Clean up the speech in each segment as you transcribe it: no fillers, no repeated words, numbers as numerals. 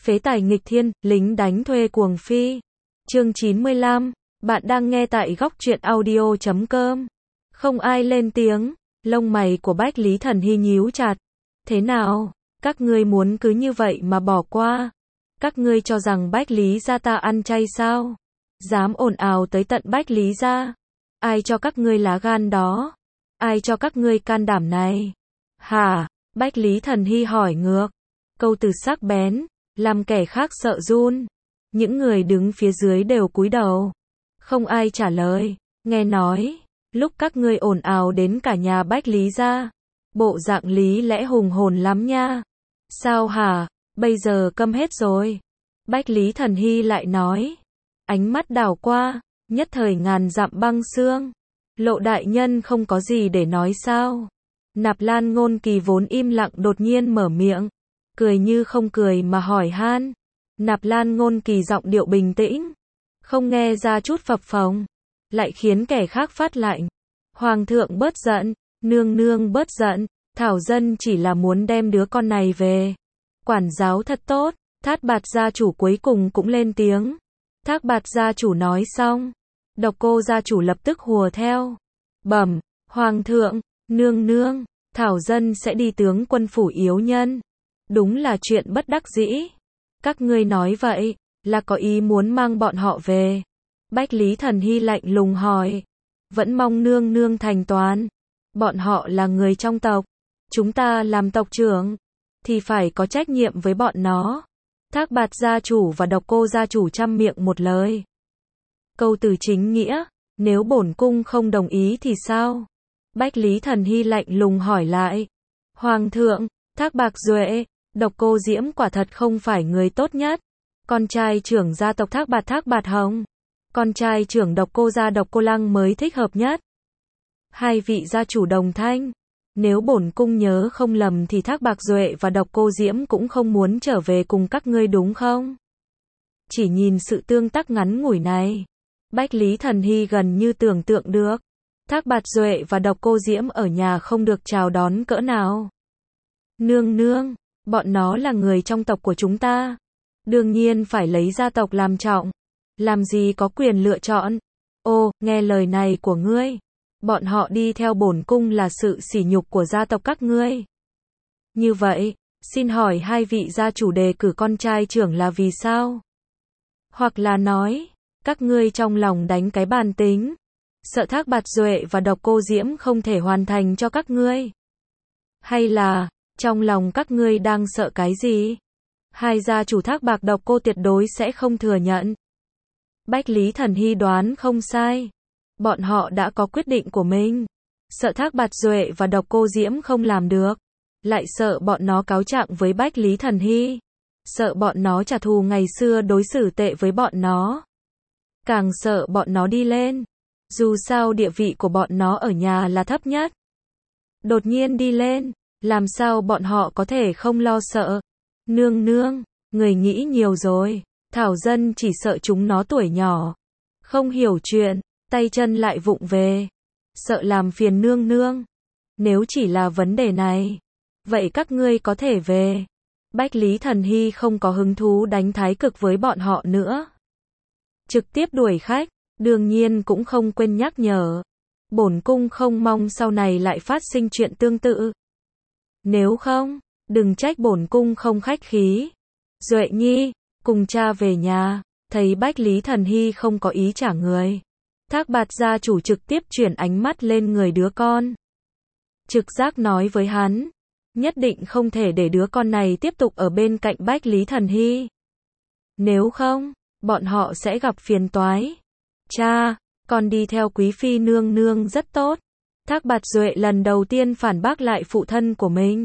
Phế tài nghịch thiên, lính đánh thuê cuồng phi. Chương 95, bạn đang nghe tại góc truyện audio.com. Không ai lên tiếng, lông mày của Bách Lý Thần Hy nhíu chặt. Thế nào, các ngươi muốn cứ như vậy mà bỏ qua? Các ngươi cho rằng Bách Lý gia ta ăn chay sao? Dám ồn ào tới tận Bách Lý gia? Ai cho các ngươi lá gan đó? Ai cho các ngươi can đảm này? Hả? Bách Lý Thần Hy hỏi ngược. Câu từ sắc bén, làm kẻ khác sợ run. Những người đứng phía dưới đều cúi đầu. Không ai trả lời. Nghe nói, lúc các ngươi ồn ào đến cả nhà Bách Lý gia, bộ dạng lý lẽ hùng hồn lắm nha. Sao hả? Bây giờ câm hết rồi. Bách Lý Thần Hy lại nói. Ánh mắt đảo qua, nhất thời ngàn dặm băng xương. Lộ đại nhân không có gì để nói sao? Nạp Lan Ngôn Kỳ vốn im lặng đột nhiên mở miệng. Cười như không cười mà hỏi han. Nạp Lan Ngôn Kỳ giọng điệu bình tĩnh, không nghe ra chút phập phồng, lại khiến kẻ khác phát lạnh. Hoàng thượng bớt giận, nương nương bớt giận, Thảo dân chỉ là muốn đem đứa con này về. Quản giáo thật tốt. Thát Bạt gia chủ cuối cùng cũng lên tiếng. Thát Bạt gia chủ nói xong, Độc Cô gia chủ lập tức hùa theo. Bẩm, Hoàng thượng, nương nương, Thảo dân sẽ đi tướng quân phủ yếu nhân. Đúng là chuyện bất đắc dĩ. Các ngươi nói vậy, là có ý muốn mang bọn họ về? Bách Lý Thần Hy lạnh lùng hỏi. Vẫn mong nương nương thành toàn. Bọn họ là người trong tộc. Chúng ta làm tộc trưởng, thì phải có trách nhiệm với bọn nó. Thát Bạt gia chủ và Độc Cô gia chủ trăm miệng một lời. Câu từ chính nghĩa, nếu bổn cung không đồng ý thì sao? Bách Lý Thần Hy lạnh lùng hỏi lại. Hoàng thượng, Thác Bạt Duệ, Độc Cô Diễm quả thật không phải người tốt nhất. Con trai trưởng gia tộc Thác Bạt Hồng, con trai trưởng Độc Cô gia Độc Cô Lăng mới thích hợp nhất. Hai vị gia chủ đồng thanh. Nếu bổn cung nhớ không lầm thì Thác Bạt Duệ và Độc Cô Diễm cũng không muốn trở về cùng các ngươi đúng không? Chỉ nhìn sự tương tác ngắn ngủi này, Bách Lý Thần Hy gần như tưởng tượng được. Thác Bạt Duệ và Độc Cô Diễm ở nhà không được chào đón cỡ nào. Nương nương, bọn nó là người trong tộc của chúng ta. Đương nhiên phải lấy gia tộc làm trọng. Làm gì có quyền lựa chọn. Ô, nghe lời này của ngươi. Bọn họ đi theo bổn cung là sự sỉ nhục của gia tộc các ngươi. Như vậy, xin hỏi hai vị gia chủ đề cử con trai trưởng là vì sao? Hoặc là nói, các ngươi trong lòng đánh cái bàn tính, sợ Thác Bạt Duệ và Độc Cô Diễm không thể hoàn thành cho các ngươi? Hay là, trong lòng các ngươi đang sợ cái gì? Hai gia chủ Thác Bạt Độc Cô tuyệt đối sẽ không thừa nhận. Bách Lý Thần Hy đoán không sai. Bọn họ đã có quyết định của mình. Sợ Thác Bạt Duệ và Độc Cô Diễm không làm được. Lại sợ bọn nó cáo trạng với Bách Lý Thần Hy. Sợ bọn nó trả thù ngày xưa đối xử tệ với bọn nó. Càng sợ bọn nó đi lên. Dù sao địa vị của bọn nó ở nhà là thấp nhất. Đột nhiên đi lên, làm sao bọn họ có thể không lo sợ? Nương nương, người nghĩ nhiều rồi. Thảo dân chỉ sợ chúng nó tuổi nhỏ, không hiểu chuyện, tay chân lại vụng về, sợ làm phiền nương nương. Nếu chỉ là vấn đề này, vậy các ngươi có thể về. Bách Lý Thần Hy không có hứng thú đánh thái cực với bọn họ nữa. Trực tiếp đuổi khách, đương nhiên cũng không quên nhắc nhở. Bổn cung không mong sau này lại phát sinh chuyện tương tự. Nếu không, đừng trách bổn cung không khách khí. Duệ Nhi, cùng cha về nhà. Thấy Bách Lý Thần Hy không có ý trả người, Thác Bạt gia chủ trực tiếp chuyển ánh mắt lên người đứa con. Trực giác nói với hắn, nhất định không thể để đứa con này tiếp tục ở bên cạnh Bách Lý Thần Hy. Nếu không, bọn họ sẽ gặp phiền toái. Cha, con đi theo quý phi nương nương rất tốt. Thác Bạt Duệ lần đầu tiên phản bác lại phụ thân của mình.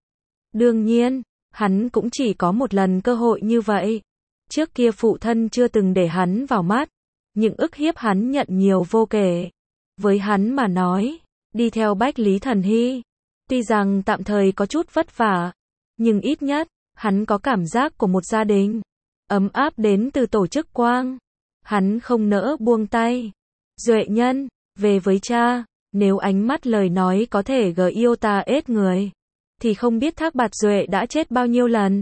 Đương nhiên, hắn cũng chỉ có một lần cơ hội như vậy. Trước kia phụ thân chưa từng để hắn vào mắt, những ức hiếp hắn nhận nhiều vô kể. Với hắn mà nói, đi theo Bách Lý Thần Hy, tuy rằng tạm thời có chút vất vả, nhưng ít nhất, hắn có cảm giác của một gia đình, ấm áp đến từ tổ chức quang. Hắn không nỡ buông tay. Duệ nhân, về với cha, nếu ánh mắt lời nói có thể gợi yêu ta ết người, thì không biết Thác Bạt Duệ đã chết bao nhiêu lần.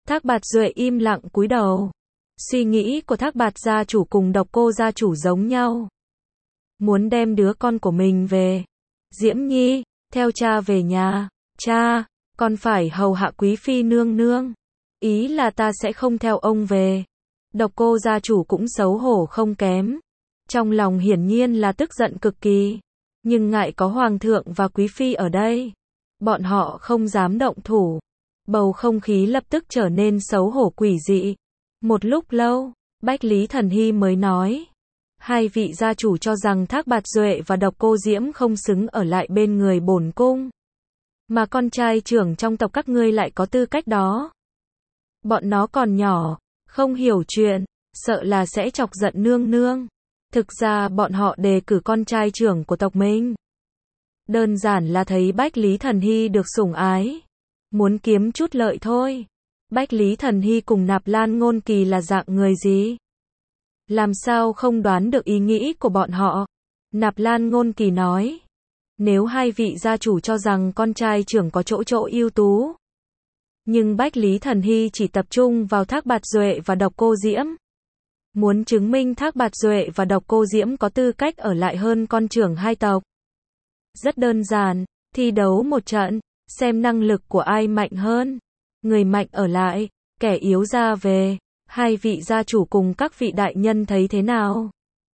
Thác Bạt Duệ im lặng cúi đầu. Suy nghĩ của Thác Bạt gia chủ cùng Độc Cô gia chủ giống nhau. Muốn đem đứa con của mình về. Diễm Nhi, theo cha về nhà. Cha, con phải hầu hạ quý phi nương nương. Ý là ta sẽ không theo ông về. Độc Cô gia chủ cũng xấu hổ không kém. Trong lòng hiển nhiên là tức giận cực kỳ. Nhưng ngại có hoàng thượng và quý phi ở đây. Bọn họ không dám động thủ. Bầu không khí lập tức trở nên xấu hổ quỷ dị. Một lúc lâu, Bách Lý Thần Hy mới nói. Hai vị gia chủ cho rằng Thác Bạt Duệ và Độc Cô Diễm không xứng ở lại bên người bổn cung. Mà con trai trưởng trong tộc các ngươi lại có tư cách đó. Bọn nó còn nhỏ, không hiểu chuyện, sợ là sẽ chọc giận nương nương. Thực ra bọn họ đề cử con trai trưởng của tộc mình. Đơn giản là thấy Bách Lý Thần Hy được sủng ái. Muốn kiếm chút lợi thôi. Bách Lý Thần Hy cùng Nạp Lan Ngôn Kỳ là dạng người gì? Làm sao không đoán được ý nghĩ của bọn họ? Nạp Lan Ngôn Kỳ nói. Nếu hai vị gia chủ cho rằng con trai trưởng có chỗ ưu tú. Nhưng Bách Lý Thần Hy chỉ tập trung vào Thác Bạt Duệ và Độc Cô Diễm. Muốn chứng minh Thác Bạt Duệ và Độc Cô Diễm có tư cách ở lại hơn con trưởng hai tộc. Rất đơn giản, thi đấu một trận, xem năng lực của ai mạnh hơn. Người mạnh ở lại, kẻ yếu ra về. Hai vị gia chủ cùng các vị đại nhân thấy thế nào?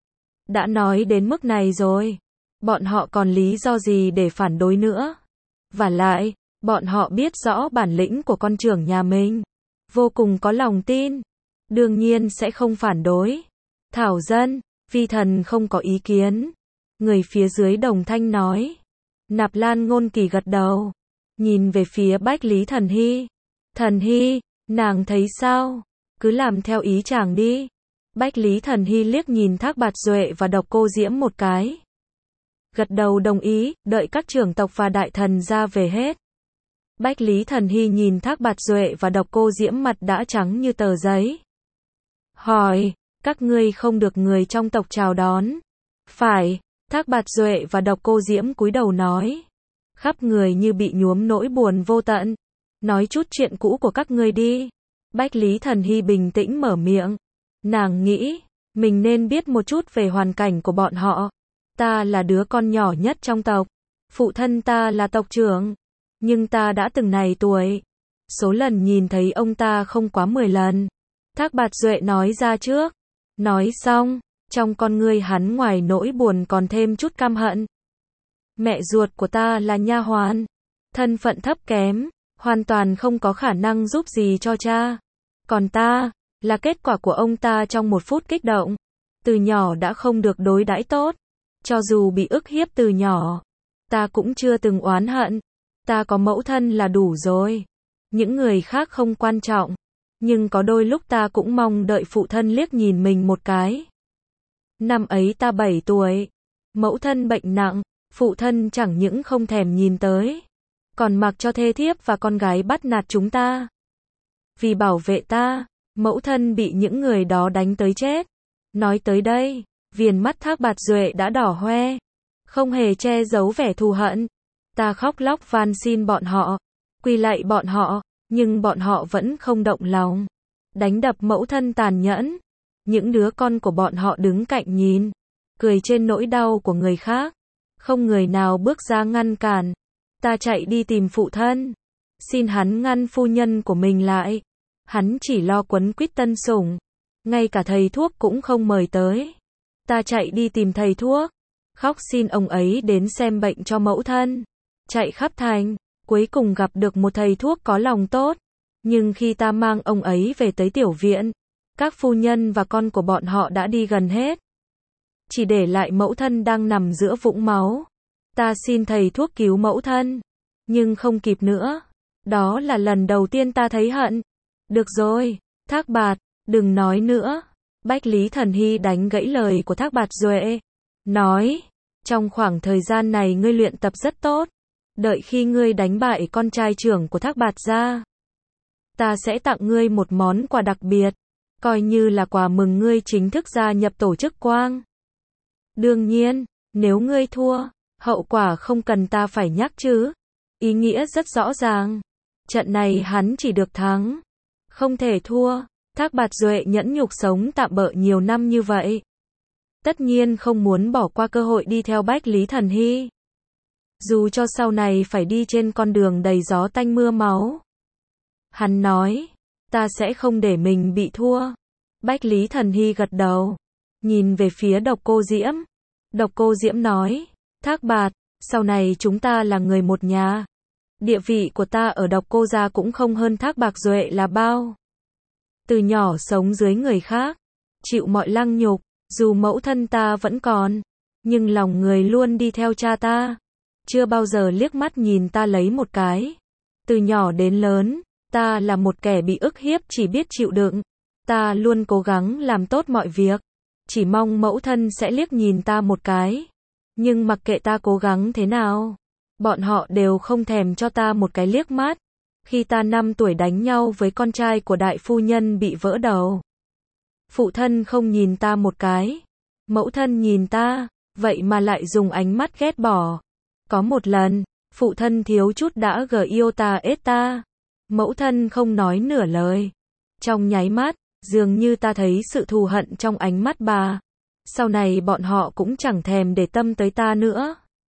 Đã nói đến mức này rồi. Bọn họ còn lý do gì để phản đối nữa? Vả lại, bọn họ biết rõ bản lĩnh của con trưởng nhà mình. Vô cùng có lòng tin. Đương nhiên sẽ không phản đối. Thảo dân, vi thần không có ý kiến. Người phía dưới đồng thanh nói. Nạp Lan Ngôn Kỳ gật đầu. Nhìn về phía Bách Lý Thần Hy. Thần Hy, nàng thấy sao? Cứ làm theo ý chàng đi. Bách Lý Thần Hy liếc nhìn Thác Bạt Duệ và Độc Cô Diễm một cái. Gật đầu đồng ý, đợi các trưởng tộc và đại thần ra về hết. Bách Lý Thần Hy nhìn Thác Bạt Duệ và Độc Cô Diễm mặt đã trắng như tờ giấy. Hỏi, các ngươi không được người trong tộc chào đón. Phải, Thác Bạt Duệ và Độc Cô Diễm cúi đầu nói. Khắp người như bị nhuốm nỗi buồn vô tận. Nói chút chuyện cũ của các ngươi đi. Bách Lý Thần Hy bình tĩnh mở miệng. Nàng nghĩ, mình nên biết một chút về hoàn cảnh của bọn họ. Ta là đứa con nhỏ nhất trong tộc. Phụ thân ta là tộc trưởng. Nhưng ta đã từng này tuổi. Số lần nhìn thấy ông ta không quá 10 lần. Thác Bạt Duệ nói ra trước. Nói xong, trong con ngươi hắn ngoài nỗi buồn còn thêm chút căm hận. Mẹ ruột của ta là nha hoàn. Thân phận thấp kém, hoàn toàn không có khả năng giúp gì cho cha. Còn ta, là kết quả của ông ta trong một phút kích động. Từ nhỏ đã không được đối đãi tốt. Cho dù bị ức hiếp từ nhỏ, ta cũng chưa từng oán hận. Ta có mẫu thân là đủ rồi. Những người khác không quan trọng. Nhưng có đôi lúc ta cũng mong đợi phụ thân liếc nhìn mình một cái. Năm ấy ta 7 tuổi. Mẫu thân bệnh nặng. Phụ thân chẳng những không thèm nhìn tới. Còn mặc cho thê thiếp và con gái bắt nạt chúng ta. Vì bảo vệ ta, mẫu thân bị những người đó đánh tới chết. Nói tới đây, viền mắt Thác Bạt Duệ đã đỏ hoe. Không hề che giấu vẻ thù hận. Ta khóc lóc van xin bọn họ. Quỳ lạy bọn họ. Nhưng bọn họ vẫn không động lòng. Đánh đập mẫu thân tàn nhẫn. Những đứa con của bọn họ đứng cạnh nhìn. Cười trên nỗi đau của người khác. Không người nào bước ra ngăn cản. Ta chạy đi tìm phụ thân. Xin hắn ngăn phu nhân của mình lại. Hắn chỉ lo quấn quýt tân sủng. Ngay cả thầy thuốc cũng không mời tới. Ta chạy đi tìm thầy thuốc. Khóc xin ông ấy đến xem bệnh cho mẫu thân. Chạy khắp thành. Cuối cùng gặp được một thầy thuốc có lòng tốt. Nhưng khi ta mang ông ấy về tới tiểu viện, các phu nhân và con của bọn họ đã đi gần hết. Chỉ để lại mẫu thân đang nằm giữa vũng máu. Ta xin thầy thuốc cứu mẫu thân. Nhưng không kịp nữa. Đó là lần đầu tiên ta thấy hận. Được rồi, Thác Bạt, đừng nói nữa. Bách Lý Thần Hy đánh gãy lời của Thác Bạt Duệ. Nói, trong khoảng thời gian này ngươi luyện tập rất tốt. Đợi khi ngươi đánh bại con trai trưởng của Thác Bạt gia, ta sẽ tặng ngươi một món quà đặc biệt. Coi như là quà mừng ngươi chính thức gia nhập tổ chức Quang. Đương nhiên, nếu ngươi thua, hậu quả không cần ta phải nhắc chứ. Ý nghĩa rất rõ ràng. Trận này hắn chỉ được thắng. Không thể thua. Thác Bạt Duệ nhẫn nhục sống tạm bợ nhiều năm như vậy. Tất nhiên không muốn bỏ qua cơ hội đi theo Bách Lý Thần Hy. Dù cho sau này phải đi trên con đường đầy gió tanh mưa máu. Hắn nói, ta sẽ không để mình bị thua. Bách Lý Thần Hy gật đầu, nhìn về phía Độc Cô Diễm. Độc Cô Diễm nói, Thác Bạt, sau này chúng ta là người một nhà. Địa vị của ta ở Độc Cô gia cũng không hơn Thác Bạt Duệ là bao. Từ nhỏ sống dưới người khác, chịu mọi lăng nhục, dù mẫu thân ta vẫn còn, nhưng lòng người luôn đi theo cha ta. Chưa bao giờ liếc mắt nhìn ta lấy một cái. Từ nhỏ đến lớn, ta là một kẻ bị ức hiếp chỉ biết chịu đựng. Ta luôn cố gắng làm tốt mọi việc. Chỉ mong mẫu thân sẽ liếc nhìn ta một cái. Nhưng mặc kệ ta cố gắng thế nào, bọn họ đều không thèm cho ta một cái liếc mắt. Khi ta 5 tuổi đánh nhau với con trai của đại phu nhân bị vỡ đầu. Phụ thân không nhìn ta một cái. Mẫu thân nhìn ta, vậy mà lại dùng ánh mắt ghét bỏ. Có một lần, phụ thân thiếu chút đã yêu ta ết ta. Mẫu thân không nói nửa lời. Trong nháy mắt, dường như ta thấy sự thù hận trong ánh mắt bà. Sau này bọn họ cũng chẳng thèm để tâm tới ta nữa.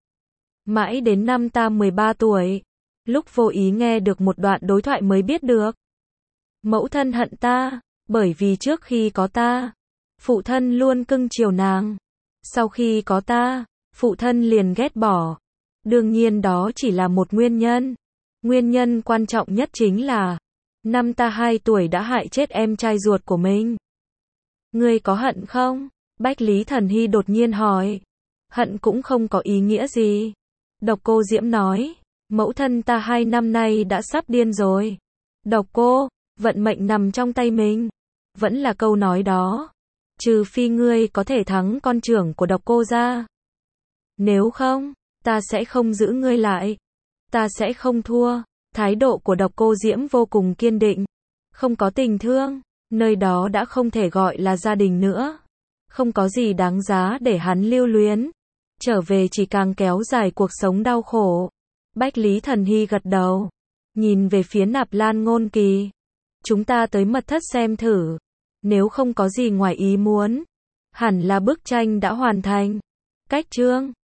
Mãi đến năm ta 13 tuổi, lúc vô ý nghe được một đoạn đối thoại mới biết được. Mẫu thân hận ta, bởi vì trước khi có ta, phụ thân luôn cưng chiều nàng. Sau khi có ta, phụ thân liền ghét bỏ. Đương nhiên đó chỉ là một nguyên nhân. Nguyên nhân quan trọng nhất chính là, năm ta 2 tuổi đã hại chết em trai ruột của mình. Ngươi có hận không? Bách Lý Thần Hy đột nhiên hỏi. Hận cũng không có ý nghĩa gì. Độc Cô Diễm nói, mẫu thân ta 2 năm nay đã sắp điên rồi. Độc Cô, vận mệnh nằm trong tay mình. Vẫn là câu nói đó. Trừ phi ngươi có thể thắng con trưởng của Độc Cô gia. Nếu không, ta sẽ không giữ ngươi lại. Ta sẽ không thua. Thái độ của Độc Cô Diễm vô cùng kiên định. Không có tình thương, nơi đó đã không thể gọi là gia đình nữa. Không có gì đáng giá để hắn lưu luyến. Trở về chỉ càng kéo dài cuộc sống đau khổ. Bách Lý Thần Hy gật đầu, nhìn về phía Nạp Lan Ngôn Kỳ. Chúng ta tới mật thất xem thử. Nếu không có gì ngoài ý muốn, hẳn là bức tranh đã hoàn thành. Cách chương